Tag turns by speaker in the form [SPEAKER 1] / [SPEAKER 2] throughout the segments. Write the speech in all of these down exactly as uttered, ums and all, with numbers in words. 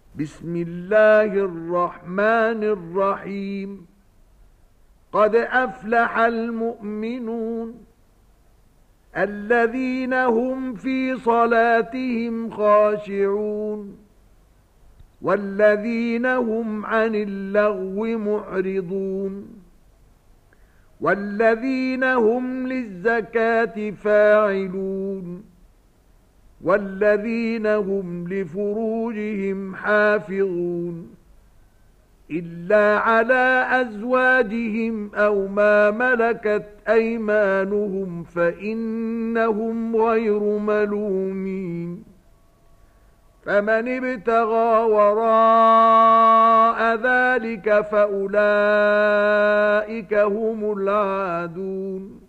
[SPEAKER 1] بسم الله الرحمن الرحيم. قد أفلح المؤمنون الذين هم في صلاتهم خاشعون والذين هم عن اللغو معرضون والذين هم للزكاة فاعلون والذين هم لفروجهم حافظون إلا على أزواجهم أو ما ملكت أيمانهم فإنهم غير ملومين. فمن ابتغى وراء ذلك فأولئك هم العادون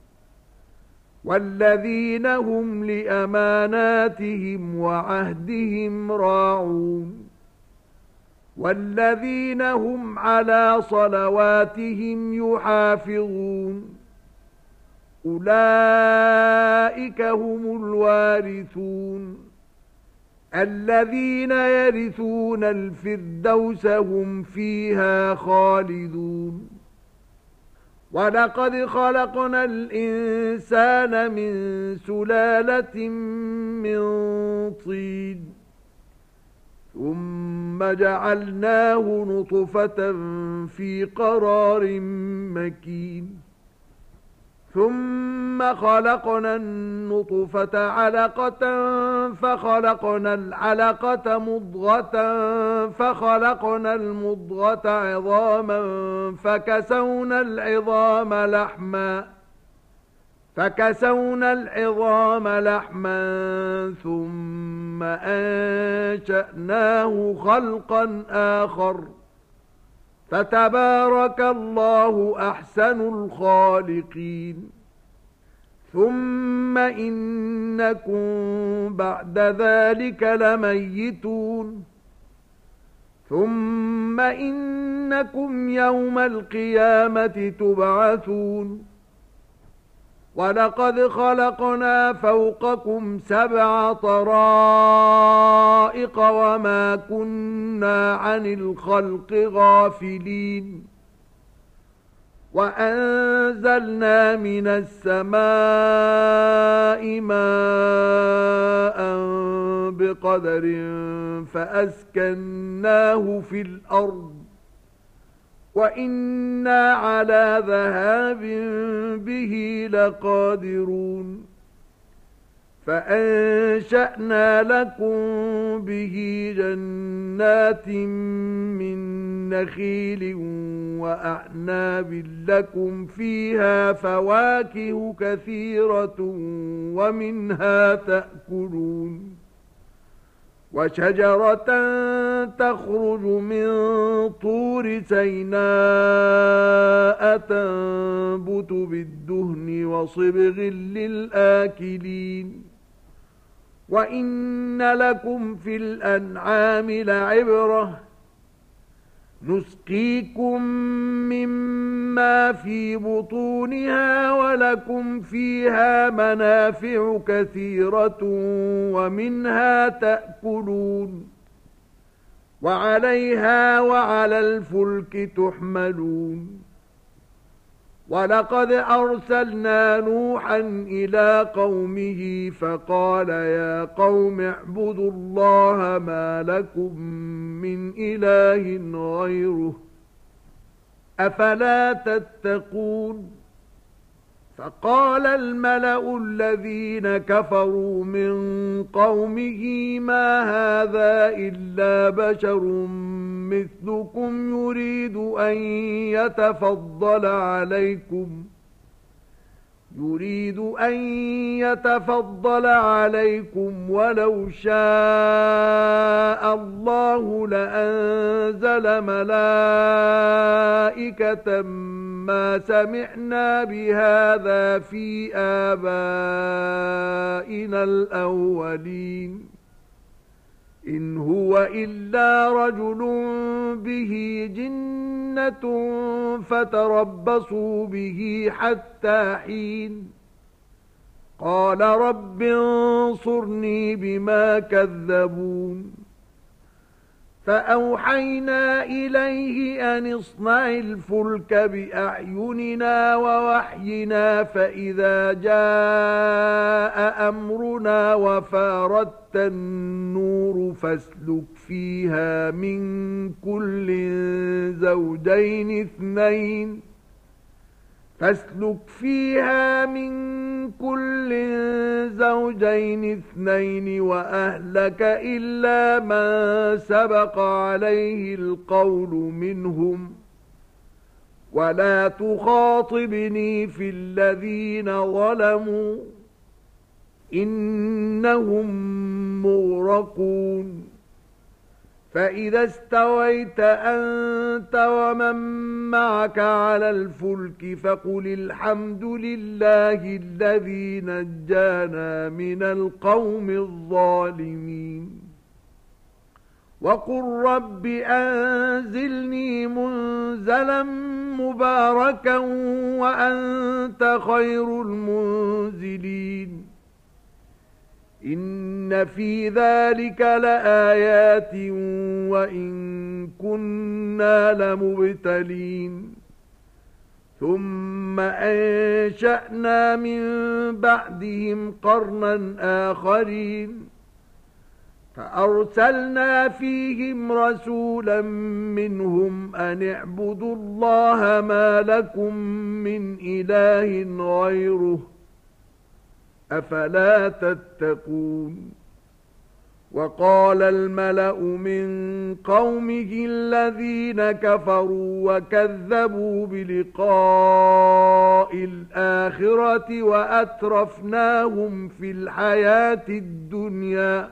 [SPEAKER 1] والذين هم لأماناتهم وعهدهم راعون والذين هم على صلواتهم يحافظون أولئك هم الوارثون الذين يرثون الفردوس هم فيها خالدون. ولقد خلقنا الإنسان من سلالة من طين ثم جعلناه نطفة في قرار مكين ثم خلقنا النطفة علقة فخلقنا العلقة مضغة فخلقنا المضغة عظاما فكسونا العظام لحما فكسونا العظام لحما ثم أنشأناه خلقا آخر فتبارك الله أحسن الخالقين. ثم إنكم بعد ذلك لميتون ثم إنكم يوم القيامة تبعثون. ولقد خلقنا فوقكم سبع طرائق وما كنا عن الخلق غافلين وأنزلنا من السماء ماء بقدر فأسكناه في الأرض وإنا على ذهاب به لقادرون. فأنشأنا لكم به جنات من نخيل وأعناب لكم فيها فواكه كثيرة ومنها تأكلون وشجرة تخرج من طور سيناء تنبت بالدهن وصبغ للآكلين. وإن لكم في الأنعام لعبرة نسقيكم مما في بطونها ولكم فيها منافع كثيرة ومنها تأكلون وعليها وعلى الفلك تحملون. ولقد أرسلنا نوحا إلى قومه فقال يا قوم اعبدوا الله ما لكم من إله غيره أفلا تتقون. فقال الملأ الذين كفروا من قومه ما هذا إلا بشر مثلكم يريد أن يتفضل عليكم يريد أن يتفضل عليكم ولو شاء الله لأنزل ملائكة ما سمعنا بهذا في آبائنا الأولين إن هو إلا رجل به جنة فتربصوا به حتى حين. قال رب انصرني بما كذبون فأوحينا إليه أن اصنع الفلك بأعيننا ووحينا فإذا جاء أمرنا وفاردت النور فاسلك فيها من كل زوجين اثنين فاسلك فيها من كل زوجين اثنين وأهلك إلا من سبق عليه القول منهم ولا تخاطبني في الذين ظلموا إنهم مغرقون فإذا استويت أنت ومن معك على الفلك فقل الحمد لله الذي نجانا من القوم الظالمين وقل رب أنزلني منزلا مباركا وأنت خير المنزلين إن في ذلك لآيات وإن كنا لمبتلين ثم أنشأنا من بعدهم قرنا آخرين فأرسلنا فيهم رسولا منهم أن اعبدوا الله ما لكم من إله غيره أفلا تتقون وقال الملأ من قومه الذين كفروا وكذبوا بلقاء الآخرة وأترفناهم في الحياة الدنيا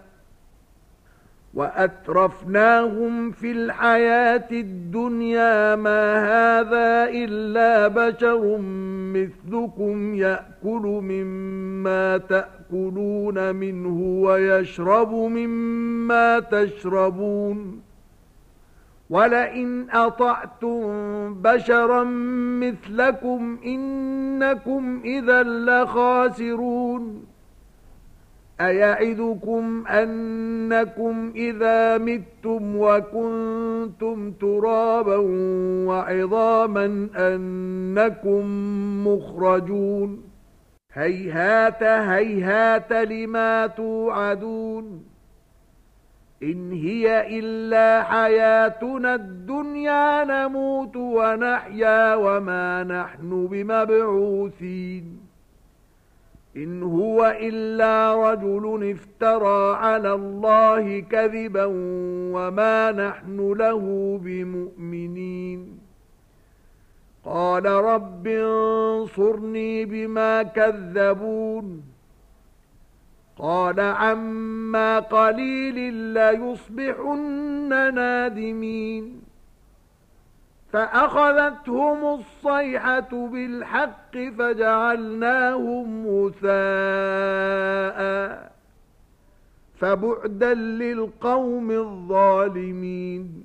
[SPEAKER 1] وأترفناهم في الحياة الدنيا ما هذا إلا بشر مثلكم يأكل مما تأكلون منه ويشرب مما تشربون ولئن أطعتم بشرا مثلكم إنكم إذا لخاسرون أيعدكم أنكم إذا متم وكنتم ترابا وعظاما أنكم مخرجون هيهات هيهات لما توعدون إن هي إلا حياتنا الدنيا نموت ونحيا وما نحن بمبعوثين إن هو إلا رجل افترى على الله كذبا وما نحن له بمؤمنين قال رب انصرني بما كذبون قال عما قليل ليصبحن نادمين فأخذتهم الصيحة بالحق فجعلناهم غثاء فبعدا للقوم الظالمين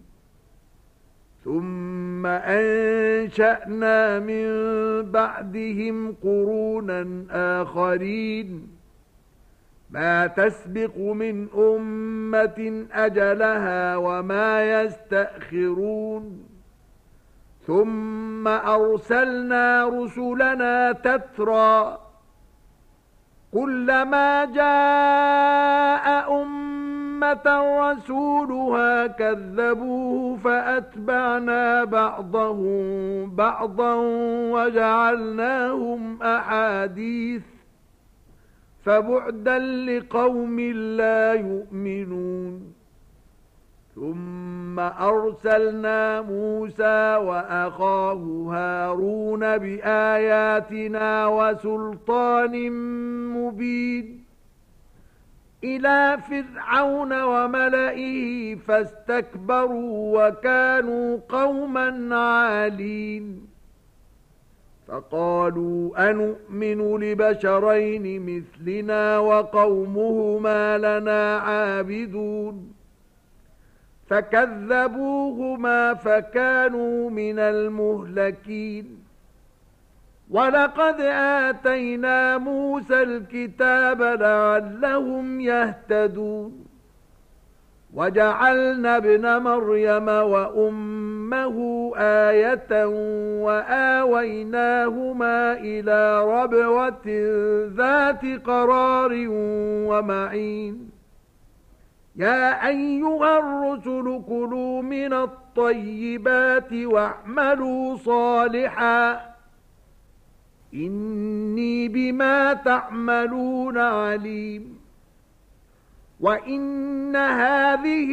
[SPEAKER 1] ثم أنشأنا من بعدهم قرونا آخرين ما تسبق من أمة أجلها وما يستأخرون ثم أرسلنا رسلنا تترى كلما جاء أمة رسولها كذبوه فأتبعنا بعضهم بعضا وجعلناهم أحاديث فبعدا لقوم لا يؤمنون ثم أرسلنا موسى وأخاه هارون بآياتنا وسلطان مبين إلى فرعون وملئه فاستكبروا وكانوا قوما عالين فقالوا أنؤمن لبشرين مثلنا وقومهما لنا عابدون فكذبوهما فكانوا من المهلكين ولقد آتينا موسى الكتاب لعلهم يهتدون وجعلنا ابن مريم وأمه آية وآويناهما إلى ربوة ذات قرار ومعين يا أيها الرسل كلوا من الطيبات واعملوا صالحا إني بما تعملون عليم وإن هذه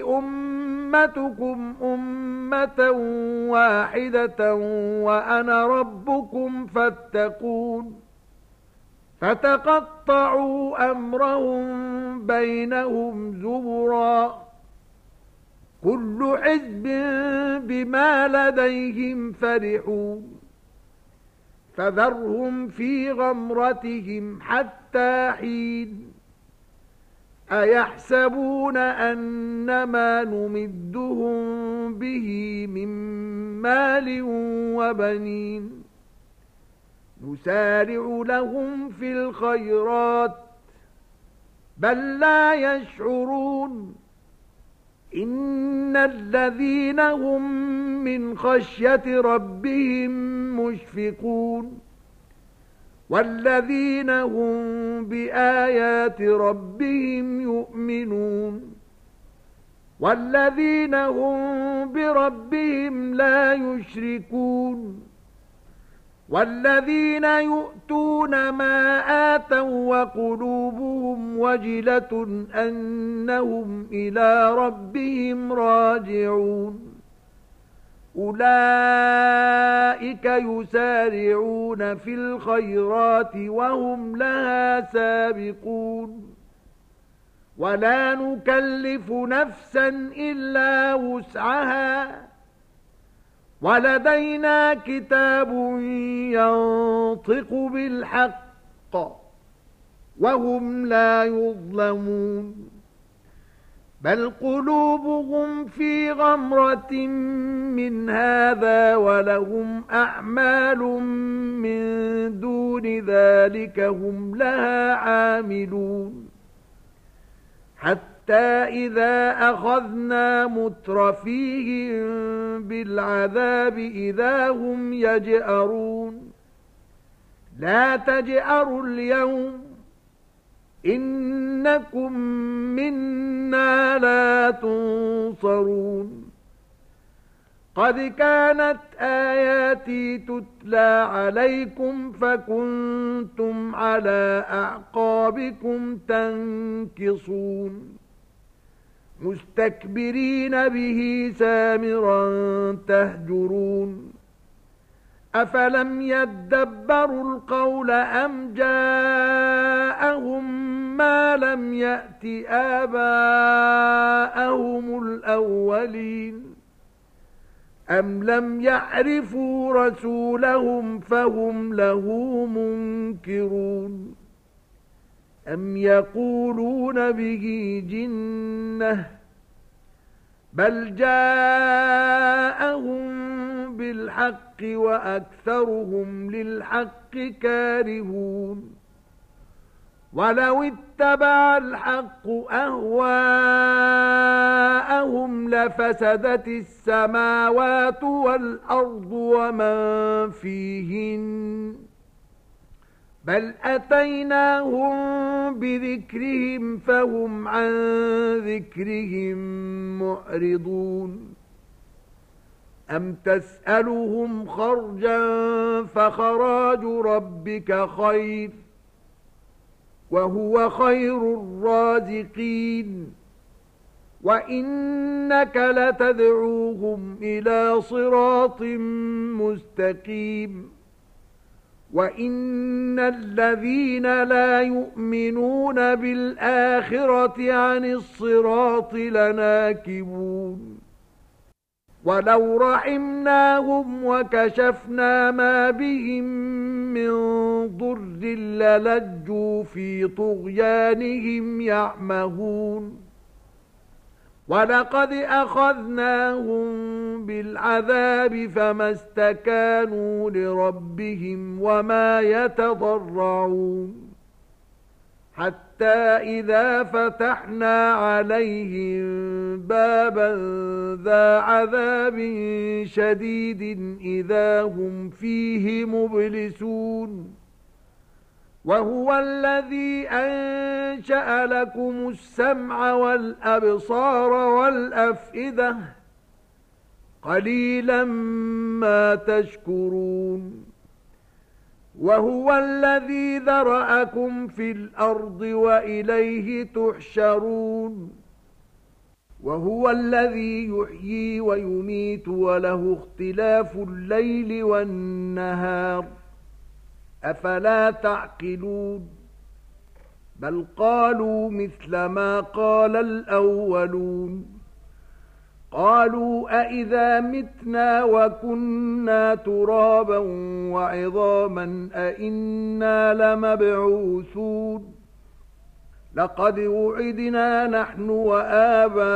[SPEAKER 1] أمتكم أمة واحدة وأنا ربكم فاتقون فتقطعوا أمرهم بينهم زبرا كل حزب بما لديهم فرحون فذرهم في غمرتهم حتى حين أيحسبون أنما نمدهم به من مال وبنين نسارع لهم في الخيرات بل لا يشعرون إن الذين هم من خشية ربهم مشفقون والذين هم بآيات ربهم يؤمنون والذين هم بربهم لا يشركون والذين يؤتون ما آتوا وقلوبهم وجلة أنهم إلى ربهم راجعون أولئك يسارعون في الخيرات وهم لها سابقون ولا نكلف نفسا إلا وسعها ولدينا كتاب ينطق بالحق وهم لا يظلمون بل قلوبهم في غمرة من هذا ولهم أعمال من دون ذلك هم لها عاملون حتى إذا أخذنا مترفيهم بالعذاب إذا هم يجأرون لا تجأروا اليوم إنكم منا لا تنصرون قد كانت آياتي تتلى عليكم فكنتم على أعقابكم تنكصون مستكبرين به سامرا تهجرون أفلم يدبروا القول أم جاءهم ما لم يأت آباءهم الأولين أم لم يعرفوا رسولهم فهم له منكرون أم يقولون به جنة بل جاءهم بالحق وأكثرهم للحق كارهون ولو اتبع الحق أهواءهم لفسدت السماوات والأرض ومن فيهن بل أتيناهم بذكرهم فهم عن ذكرهم معرضون أم تسألهم خرجا فخراج ربك خير وهو خير الرازقين وإنك لتدعوهم إلى صراط مستقيم وإن الذين لا يؤمنون بالآخرة عن الصراط لناكبون ولو رحمناهم وكشفنا ما بهم من ضر للجوا في طغيانهم يعمهون ولقد أخذناهم بالعذاب فما استكانوا لربهم وما يتضرعون حتى إذا فتحنا عليهم بابا ذا عذاب شديد إذا هم فيه مبلسون وهو الذي أنشأ لكم السمع والأبصار والأفئدة قليلا ما تشكرون وهو الذي ذرأكم في الأرض وإليه تحشرون وهو الذي يحيي ويميت وله اختلاف الليل والنهار أفلا تعقلون بل قالوا مثل ما قال الأولون قالوا أئذا متنا وكنا ترابا وعظاما أئنا لمبعوثون لقد وعدنا نحن وآباؤنا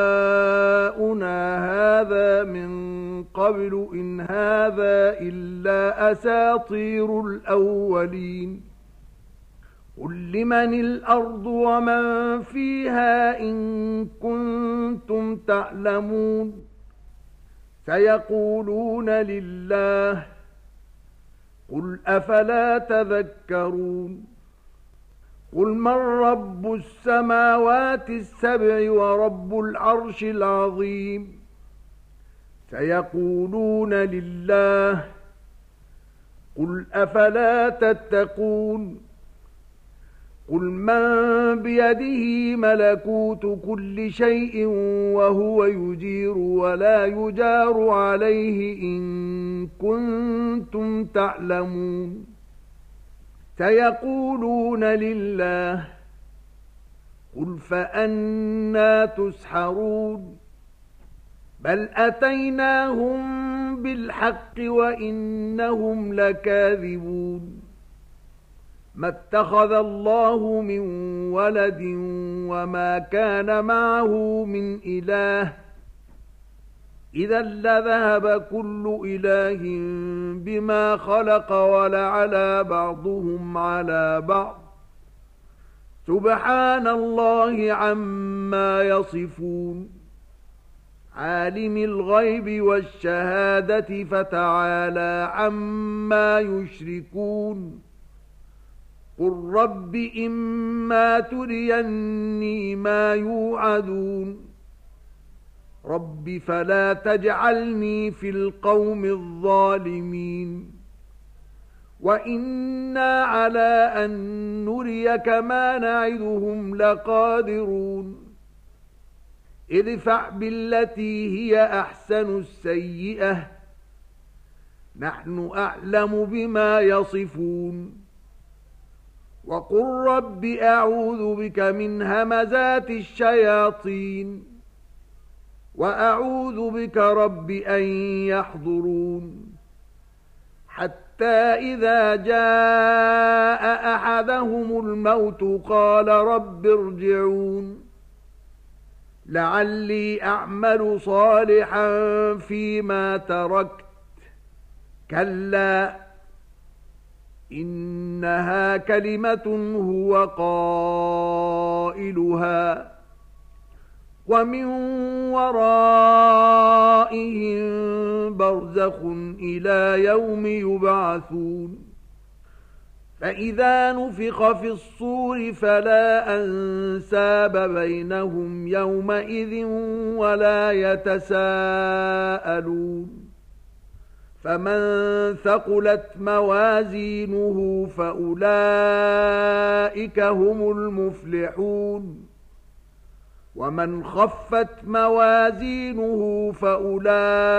[SPEAKER 1] هذا من قبل إن هذا إلا أساطير الأولين قل لمن الأرض ومن فيها إن كنتم تعلمون سيقولون لله قل أفلا تذكرون قل من رب السماوات السبع ورب العرش العظيم سيقولون لله قل أفلا تتقون قل من بيده ملكوت كل شيء وهو يجير ولا يجار عليه إن كنتم تعلمون سيقولون لله قل فأنى تسحرون بل أتيناهم بالحق وإنهم لكاذبون ما اتخذ الله من ولد وما كان معه من إله إذا لذهب كل إله بما خلق ولعلى بعضهم على بعض سبحان الله عما يصفون عالم الغيب والشهادة فتعالى عما يشركون قل رب إما تريني ما يوعدون رب فلا تجعلني في القوم الظالمين وإنا على أن نريك ما نعدهم لقادرون ادفع بالتي هي أحسن السيئة نحن أعلم بما يصفون وقل رب أعوذ بك من همزات الشياطين وأعوذ بك رب أن يحضرون حتى إذا جاء أحدهم الموت قال رب ارجعون لعلي أعمل صالحا فيما تركت كلا إنها كلمة هو قائلها ومن ورائهم برزخ إلى يوم يبعثون فإذا نفخ في الصور فلا أنساب بينهم يومئذ ولا يتساءلون فمن ثقلت موازينه فأولئك هم المفلحون ومن خفت موازينه فأولئك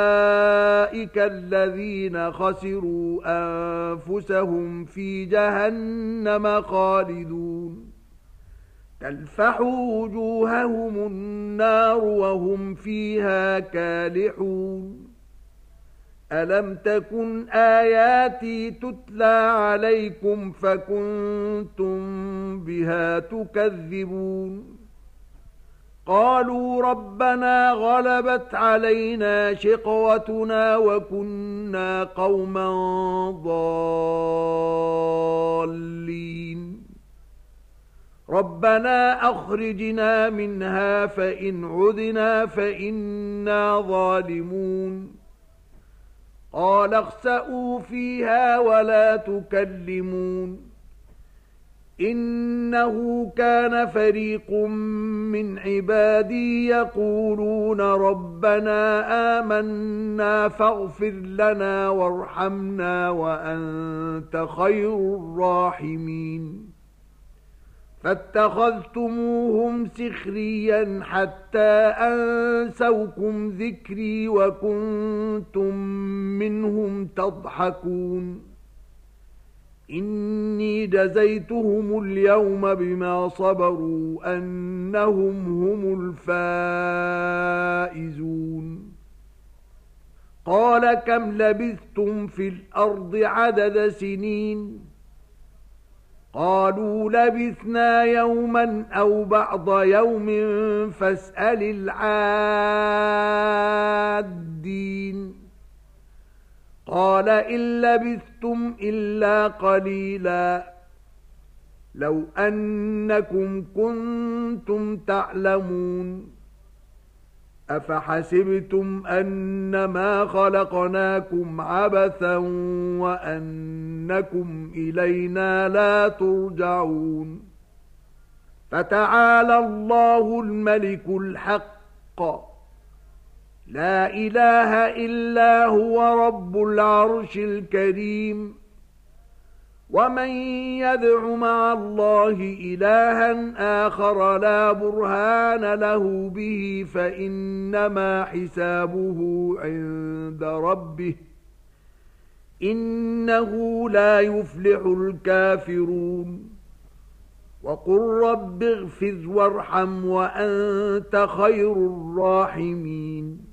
[SPEAKER 1] الذين خسروا أنفسهم في جهنم خالدون تلفح وجوههم النار وهم فيها كالحون ألم تكن آياتي تتلى عليكم فكنتم بها تكذبون قالوا ربنا غلبت علينا شقوتنا وكنا قوما ضالين ربنا أخرجنا منها فإن عدنا فإنا ظالمون قال اخسئوا فيها ولا تكلمون إنه كان فريق من عبادي يقولون ربنا آمنا فاغفر لنا وارحمنا وأنت خير الراحمين فاتخذتموهم سخريا حتى أنسوكم ذكري وكنتم منهم تضحكون إني جزيتهم اليوم بما صبروا أنهم هم الفائزون قال كم لبثتم في الأرض عدد سنين قالوا لبثنا يوما أو بعض يوم فاسأل العادين قال إن لبثتم إلا قليلا لو أنكم كنتم تعلمون أفحسبتم أنما خلقناكم عبثا وأنكم إلينا لا ترجعون فتعالى الله الملك الحق لا إله إلا هو رب العرش الكريم ومن يدع مع الله إلها آخر لا برهان له به فإنما حسابه عند ربه إنه لا يفلح الكافرون وقل رب اغفر وارحم وأنت خير الراحمين